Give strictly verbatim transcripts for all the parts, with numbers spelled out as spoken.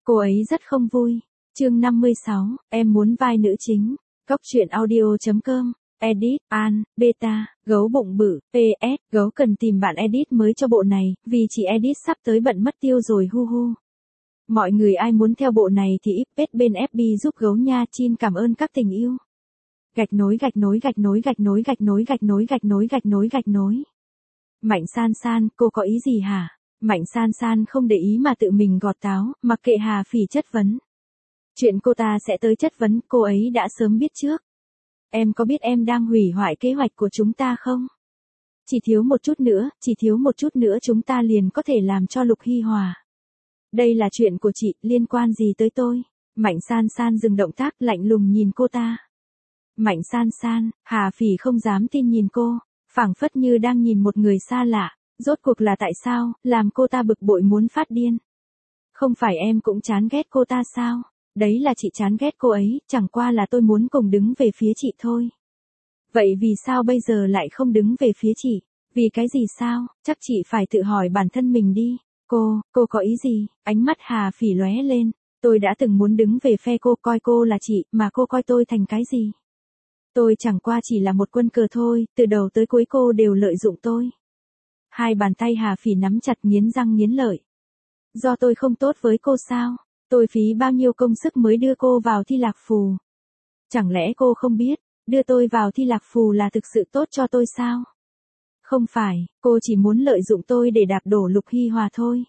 Cô ấy rất không vui. Chương năm mươi sáu, em muốn vai nữ chính. Cốc truyện audio.com. Edit, An, Beta, gấu bụng bự, pê ét, gấu cần tìm bạn edit mới cho bộ này, vì chị edit sắp tới bận mất tiêu rồi hu hu. Mọi người ai muốn theo bộ này thì ép pết bên ép bê giúp gấu nha, chin cảm ơn các tình yêu. Gạch nối gạch nối gạch nối gạch nối gạch nối gạch nối gạch nối gạch nối gạch nối. Mạnh San San, cô có ý gì hả? Mạnh San San không để ý mà tự mình gọt táo, mặc kệ Hà Phỉ chất vấn. Chuyện cô ta sẽ tới chất vấn, cô ấy đã sớm biết trước. Em có biết em đang hủy hoại kế hoạch của chúng ta không? Chỉ thiếu một chút nữa, chỉ thiếu một chút nữa chúng ta liền có thể làm cho Lục Hy hòa. Đây là chuyện của chị, liên quan gì tới tôi? Mạnh San San dừng động tác, lạnh lùng nhìn cô ta. Mạnh San San, Hà Phỉ không dám tin nhìn cô, phảng phất như đang nhìn một người xa lạ. Rốt cuộc là tại sao, làm cô ta bực bội muốn phát điên? Không phải em cũng chán ghét cô ta sao? Đấy là chị chán ghét cô ấy, chẳng qua là tôi muốn cùng đứng về phía chị thôi. Vậy vì sao bây giờ lại không đứng về phía chị? Vì cái gì sao? Chắc chị phải tự hỏi bản thân mình đi. Cô, cô có ý gì? Ánh mắt Hà Phỉ lóe lên. Tôi đã từng muốn đứng về phe cô, coi cô là chị, mà cô coi tôi thành cái gì? Tôi chẳng qua chỉ là một quân cờ thôi, từ đầu tới cuối cô đều lợi dụng tôi. Hai bàn tay Hà Phỉ nắm chặt, nghiến răng nghiến lợi. Do tôi không tốt với cô sao? Tôi phí bao nhiêu công sức mới đưa cô vào thi lạc phù? Chẳng lẽ cô không biết, đưa tôi vào thi lạc phù là thực sự tốt cho tôi sao? Không phải, cô chỉ muốn lợi dụng tôi để đạp đổ Lục Hy hòa thôi.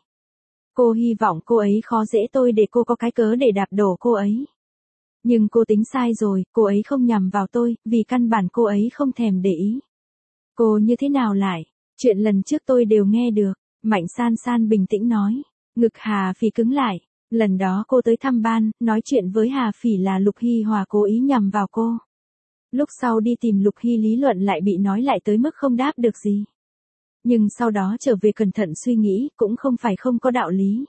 Cô hy vọng cô ấy khó dễ tôi để cô có cái cớ để đạp đổ cô ấy. Nhưng cô tính sai rồi, cô ấy không nhằm vào tôi, vì căn bản cô ấy không thèm để ý. Cô như thế nào lại? Chuyện lần trước tôi đều nghe được. Mạnh San San bình tĩnh nói. Ngực Hà Phỉ cứng lại. Lần đó cô tới thăm ban, nói chuyện với Hà Phỉ là Lục Hy hòa cố ý nhằm vào cô. Lúc sau đi tìm Lục Hy lý luận lại bị nói lại tới mức không đáp được gì. Nhưng sau đó trở về cẩn thận suy nghĩ, cũng không phải không có đạo lý.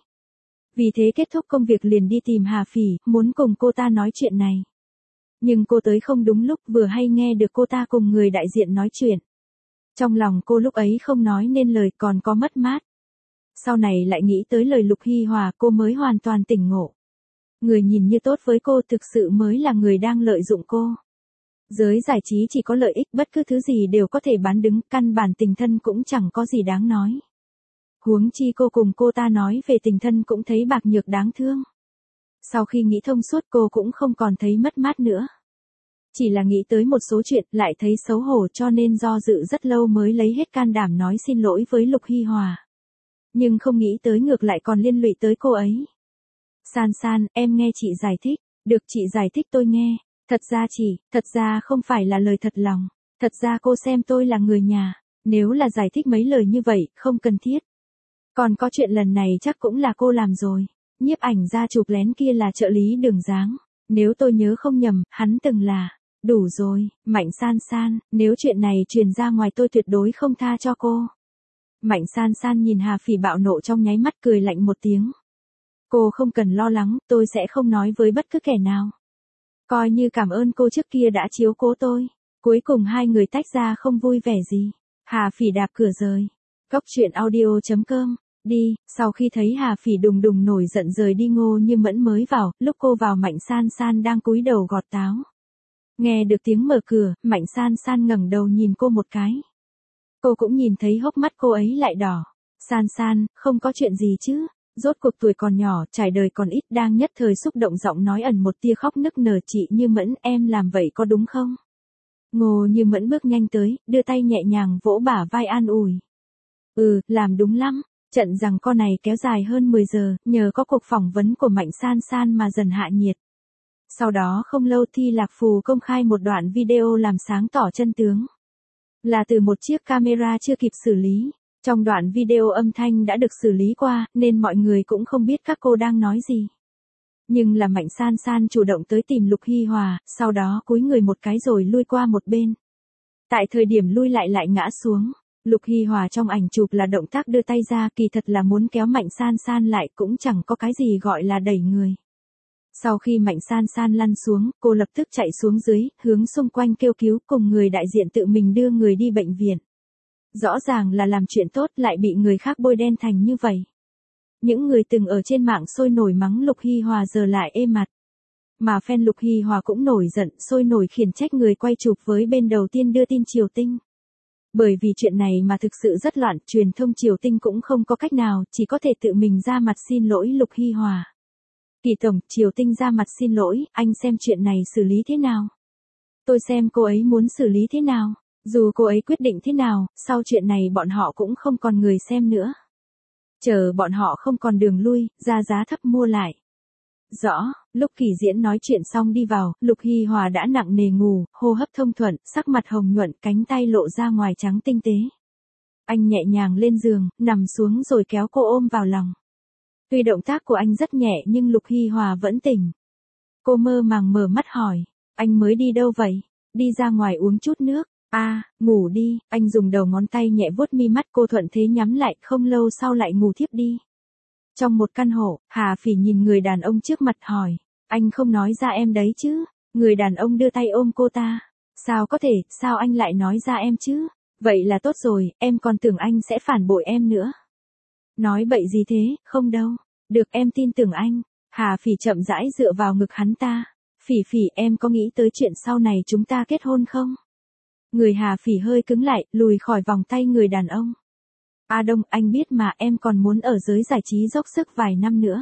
Vì thế kết thúc công việc liền đi tìm Hà Phỉ, muốn cùng cô ta nói chuyện này. Nhưng cô tới không đúng lúc, vừa hay nghe được cô ta cùng người đại diện nói chuyện. Trong lòng cô lúc ấy không nói nên lời, còn có mất mát. Sau này lại nghĩ tới lời Lục Hy hòa, cô mới hoàn toàn tỉnh ngộ. Người nhìn như tốt với cô thực sự mới là người đang lợi dụng cô. Giới giải trí chỉ có lợi ích, bất cứ thứ gì đều có thể bán đứng, căn bản tình thân cũng chẳng có gì đáng nói. Huống chi cô cùng cô ta nói về tình thân cũng thấy bạc nhược đáng thương. Sau khi nghĩ thông suốt cô cũng không còn thấy mất mát nữa. Chỉ là nghĩ tới một số chuyện lại thấy xấu hổ, cho nên do dự rất lâu mới lấy hết can đảm nói xin lỗi với Lục Hy hòa. Nhưng không nghĩ tới ngược lại còn liên lụy tới cô ấy. San San, em nghe chị giải thích. Được, chị giải thích tôi nghe. Thật ra chị, thật ra không phải là lời thật lòng. Thật ra cô xem tôi là người nhà. Nếu là giải thích mấy lời như vậy, không cần thiết. Còn có chuyện lần này chắc cũng là cô làm rồi. Nhiếp ảnh ra chụp lén kia là trợ lý Đường Giáng. Nếu tôi nhớ không nhầm, hắn từng là. Đủ rồi, Mạnh San San, nếu chuyện này truyền ra ngoài tôi tuyệt đối không tha cho cô. Mạnh San San nhìn Hà Phỉ bạo nộ trong nháy mắt, cười lạnh một tiếng. Cô không cần lo lắng, tôi sẽ không nói với bất cứ kẻ nào. Coi như cảm ơn cô trước kia đã chiếu cố tôi. Cuối cùng hai người tách ra không vui vẻ gì. Hà Phỉ đạp cửa rời. Cốc truyện audio.com. Đi, sau khi thấy Hà Phỉ đùng đùng nổi giận rời đi, Ngô Như Mẫn mới vào, lúc cô vào Mạnh San San đang cúi đầu gọt táo. Nghe được tiếng mở cửa, Mạnh San San ngẩng đầu nhìn cô một cái. Cô cũng nhìn thấy hốc mắt cô ấy lại đỏ. San San, không có chuyện gì chứ? Rốt cuộc tuổi còn nhỏ, trải đời còn ít, đang nhất thời xúc động, giọng nói ẩn một tia khóc nức nở. Chị Như Mẫn, em làm vậy có đúng không? Ngô Như Mẫn bước nhanh tới, đưa tay nhẹ nhàng vỗ bả vai an ủi. Ừ, làm đúng lắm. Trận giằng co này kéo dài hơn mười giờ, nhờ có cuộc phỏng vấn của Mạnh San San mà dần hạ nhiệt. Sau đó không lâu Thi Lạc Phù công khai một đoạn video làm sáng tỏ chân tướng. Là từ một chiếc camera chưa kịp xử lý. Trong đoạn video âm thanh đã được xử lý qua, nên mọi người cũng không biết các cô đang nói gì. Nhưng là Mạnh San San chủ động tới tìm Lục Hy hòa, sau đó cúi người một cái rồi lui qua một bên. Tại thời điểm lui lại lại ngã xuống. Lục Hy hòa trong ảnh chụp là động tác đưa tay ra, kỳ thật là muốn kéo Mạnh San San lại, cũng chẳng có cái gì gọi là đẩy người. Sau khi Mạnh San San lăn xuống, cô lập tức chạy xuống dưới, hướng xung quanh kêu cứu, cùng người đại diện tự mình đưa người đi bệnh viện. Rõ ràng là làm chuyện tốt lại bị người khác bôi đen thành như vậy. Những người từng ở trên mạng sôi nổi mắng Lục Hy Hòa giờ lại êm mặt. Mà fan Lục Hy Hòa cũng nổi giận, sôi nổi khiển trách người quay chụp với bên đầu tiên đưa tin Triều Tinh. Bởi vì chuyện này mà thực sự rất loạn, truyền thông Triều Tinh cũng không có cách nào, chỉ có thể tự mình ra mặt xin lỗi Lục Hy Hòa. Kỳ tổng, Triều Tinh ra mặt xin lỗi, anh xem chuyện này xử lý thế nào? Tôi xem cô ấy muốn xử lý thế nào? Dù cô ấy quyết định thế nào, sau chuyện này bọn họ cũng không còn người xem nữa. Chờ bọn họ không còn đường lui, ra giá thấp mua lại. Rõ, lúc Kỳ Diễn nói chuyện xong đi vào, Lục Hy Hòa đã nặng nề ngủ, hô hấp thông thuận, sắc mặt hồng nhuận, cánh tay lộ ra ngoài trắng tinh tế. Anh nhẹ nhàng lên giường, nằm xuống rồi kéo cô ôm vào lòng. Tuy động tác của anh rất nhẹ nhưng Lục Hy Hòa vẫn tỉnh. Cô mơ màng mở mắt hỏi, anh mới đi đâu vậy? Đi ra ngoài uống chút nước. A, à, ngủ đi, anh dùng đầu ngón tay nhẹ vuốt mi mắt, cô thuận thế nhắm lại, không lâu sau lại ngủ thiếp đi. Trong một căn hộ, Hà Phỉ nhìn người đàn ông trước mặt hỏi, anh không nói ra em đấy chứ? Người đàn ông đưa tay ôm cô ta. Sao có thể, sao anh lại nói ra em chứ? Vậy là tốt rồi, em còn tưởng anh sẽ phản bội em nữa. Nói bậy gì thế, không đâu. Được, em tin tưởng anh. Hà Phỉ chậm rãi dựa vào ngực hắn ta. Phỉ Phỉ, em có nghĩ tới chuyện sau này chúng ta kết hôn không? Người Hà Phỉ hơi cứng lại, lùi khỏi vòng tay người đàn ông. A Đông, anh biết mà, em còn muốn ở giới giải trí dốc sức vài năm nữa.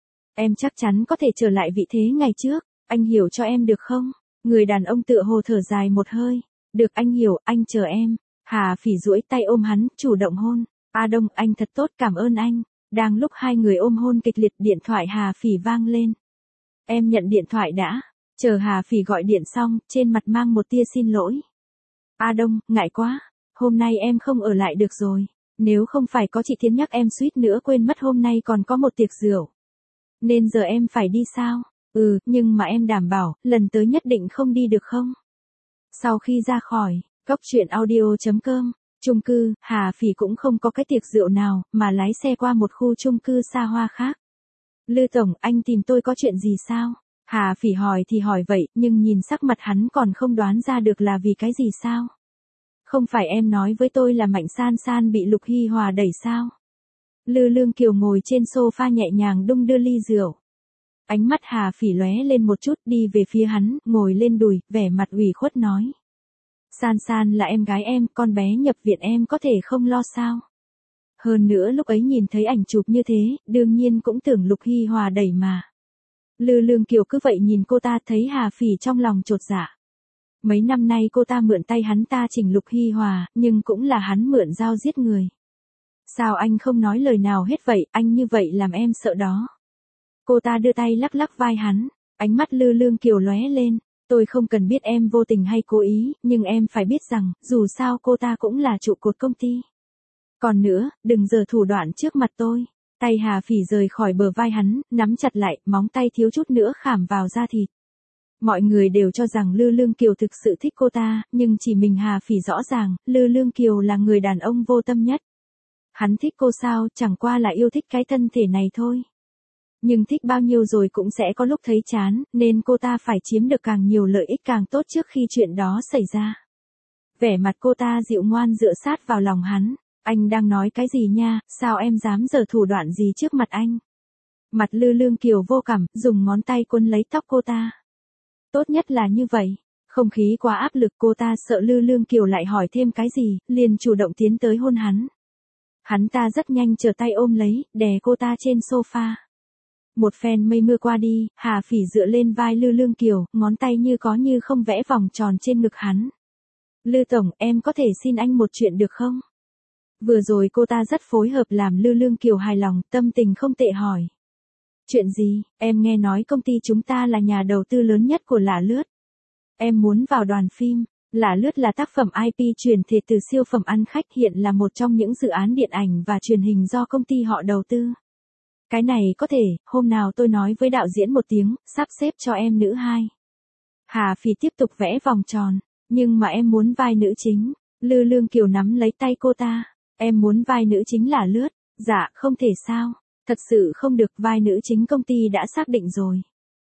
Em chắc chắn có thể trở lại vị thế ngày trước, anh hiểu cho em được không? Người đàn ông tựa hồ thở dài một hơi. Được, anh hiểu, anh chờ em. Hà Phỉ duỗi tay ôm hắn, chủ động hôn. A Đông, anh thật tốt, cảm ơn anh. Đang lúc hai người ôm hôn kịch liệt, điện thoại Hà Phỉ vang lên. Em nhận điện thoại đã. Chờ Hà Phỉ gọi điện xong, trên mặt mang một tia xin lỗi. A Đông, ngại quá. Hôm nay em không ở lại được rồi. Nếu không phải có chị Thiến nhắc em suýt nữa quên mất hôm nay còn có một tiệc rượu. Nên giờ em phải đi sao? Ừ, nhưng mà em đảm bảo, lần tới nhất định không đi được không? Sau khi ra khỏi, góc truyện audio chấm com, chung cư, Hà Phỉ cũng không có cái tiệc rượu nào, mà lái xe qua một khu chung cư xa hoa khác. Lư Tổng, anh tìm tôi có chuyện gì sao? Hà Phỉ hỏi thì hỏi vậy, nhưng nhìn sắc mặt hắn còn không đoán ra được là vì cái gì sao? Không phải em nói với tôi là Mạnh San San bị Lục Hy Hòa đẩy sao? Lư Lương Kiều ngồi trên sofa nhẹ nhàng đung đưa ly rượu. Ánh mắt Hà Phỉ lóe lên một chút, đi về phía hắn, ngồi lên đùi, vẻ mặt ủy khuất nói. San San là em gái em, con bé nhập viện em có thể không lo sao? Hơn nữa lúc ấy nhìn thấy ảnh chụp như thế, đương nhiên cũng tưởng Lục Hy Hòa đẩy mà. Lư Lương Kiều cứ vậy nhìn cô ta, thấy Hà Phỉ trong lòng chột dạ. Mấy năm nay cô ta mượn tay hắn ta chỉnh Lục Hy Hòa, nhưng cũng là hắn mượn dao giết người. Sao anh không nói lời nào hết vậy, anh như vậy làm em sợ đó. Cô ta đưa tay lắc lắc vai hắn, ánh mắt Lư Lương Kiều lóe lên. Tôi không cần biết em vô tình hay cố ý, nhưng em phải biết rằng, dù sao cô ta cũng là trụ cột công ty. Còn nữa, đừng giở thủ đoạn trước mặt tôi. Tay Hà Phỉ rời khỏi bờ vai hắn, nắm chặt lại, móng tay thiếu chút nữa khảm vào da thịt. Mọi người đều cho rằng Lư Lương Kiều thực sự thích cô ta, nhưng chỉ mình Hà Phỉ rõ ràng, Lư Lương Kiều là người đàn ông vô tâm nhất. Hắn thích cô sao, chẳng qua là yêu thích cái thân thể này thôi. Nhưng thích bao nhiêu rồi cũng sẽ có lúc thấy chán, nên cô ta phải chiếm được càng nhiều lợi ích càng tốt trước khi chuyện đó xảy ra. Vẻ mặt cô ta dịu ngoan dựa sát vào lòng hắn. Anh đang nói cái gì nha, sao em dám giở thủ đoạn gì trước mặt anh? Mặt Lư Lương Kiều vô cảm, dùng ngón tay quấn lấy tóc cô ta. Tốt nhất là như vậy. Không khí quá áp lực, cô ta sợ Lư Lương Kiều lại hỏi thêm cái gì, liền chủ động tiến tới hôn hắn. Hắn ta rất nhanh trở tay ôm lấy, đè cô ta trên sofa. Một phen mây mưa qua đi, Hà Phỉ dựa lên vai Lư Lương Kiều, ngón tay như có như không vẽ vòng tròn trên ngực hắn. Lư Tổng, em có thể xin anh một chuyện được không? Vừa rồi cô ta rất phối hợp làm Lư Lương Kiều hài lòng, tâm tình không tệ hỏi. Chuyện gì, em nghe nói công ty chúng ta là nhà đầu tư lớn nhất của Lả Lướt. Em muốn vào đoàn phim. Lả Lướt là tác phẩm i pê truyền thể từ siêu phẩm ăn khách, hiện là một trong những dự án điện ảnh và truyền hình do công ty họ đầu tư. Cái này có thể, hôm nào tôi nói với đạo diễn một tiếng, sắp xếp cho em nữ hai. Hà Phỉ tiếp tục vẽ vòng tròn, nhưng mà em muốn vai nữ chính. Lư Lương Kiều nắm lấy tay cô ta. Em muốn vai nữ chính Lả Lướt. Dạ, không thể sao. Thật sự không được, vai nữ chính công ty đã xác định rồi.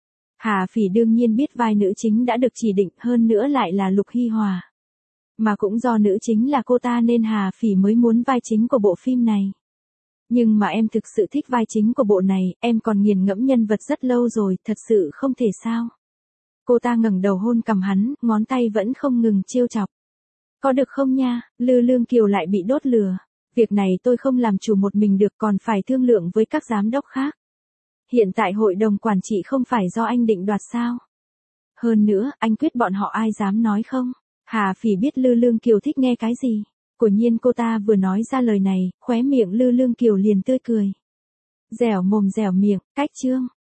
Hà Phỉ đương nhiên biết vai nữ chính đã được chỉ định, hơn nữa lại là Lục Hy Hòa. Mà cũng do nữ chính là cô ta nên Hà Phỉ mới muốn vai chính của bộ phim này. Nhưng mà em thực sự thích vai chính của bộ này, em còn nghiền ngẫm nhân vật rất lâu rồi, thật sự không thể sao. Cô ta ngẩng đầu hôn cằm hắn, ngón tay vẫn không ngừng trêu chọc. Có được không nha, Lư Lương Kiều lại bị đốt lừa. Việc này tôi không làm chủ một mình được, còn phải thương lượng với các giám đốc khác. Hiện tại hội đồng quản trị không phải do anh định đoạt sao? Hơn nữa, anh quyết bọn họ ai dám nói không? Hà Phỉ biết Lư Lương Kiều thích nghe cái gì. Quả nhiên cô ta vừa nói ra lời này, khóe miệng Lư Lương Kiều liền tươi cười. Dẻo mồm dẻo miệng, cách chương.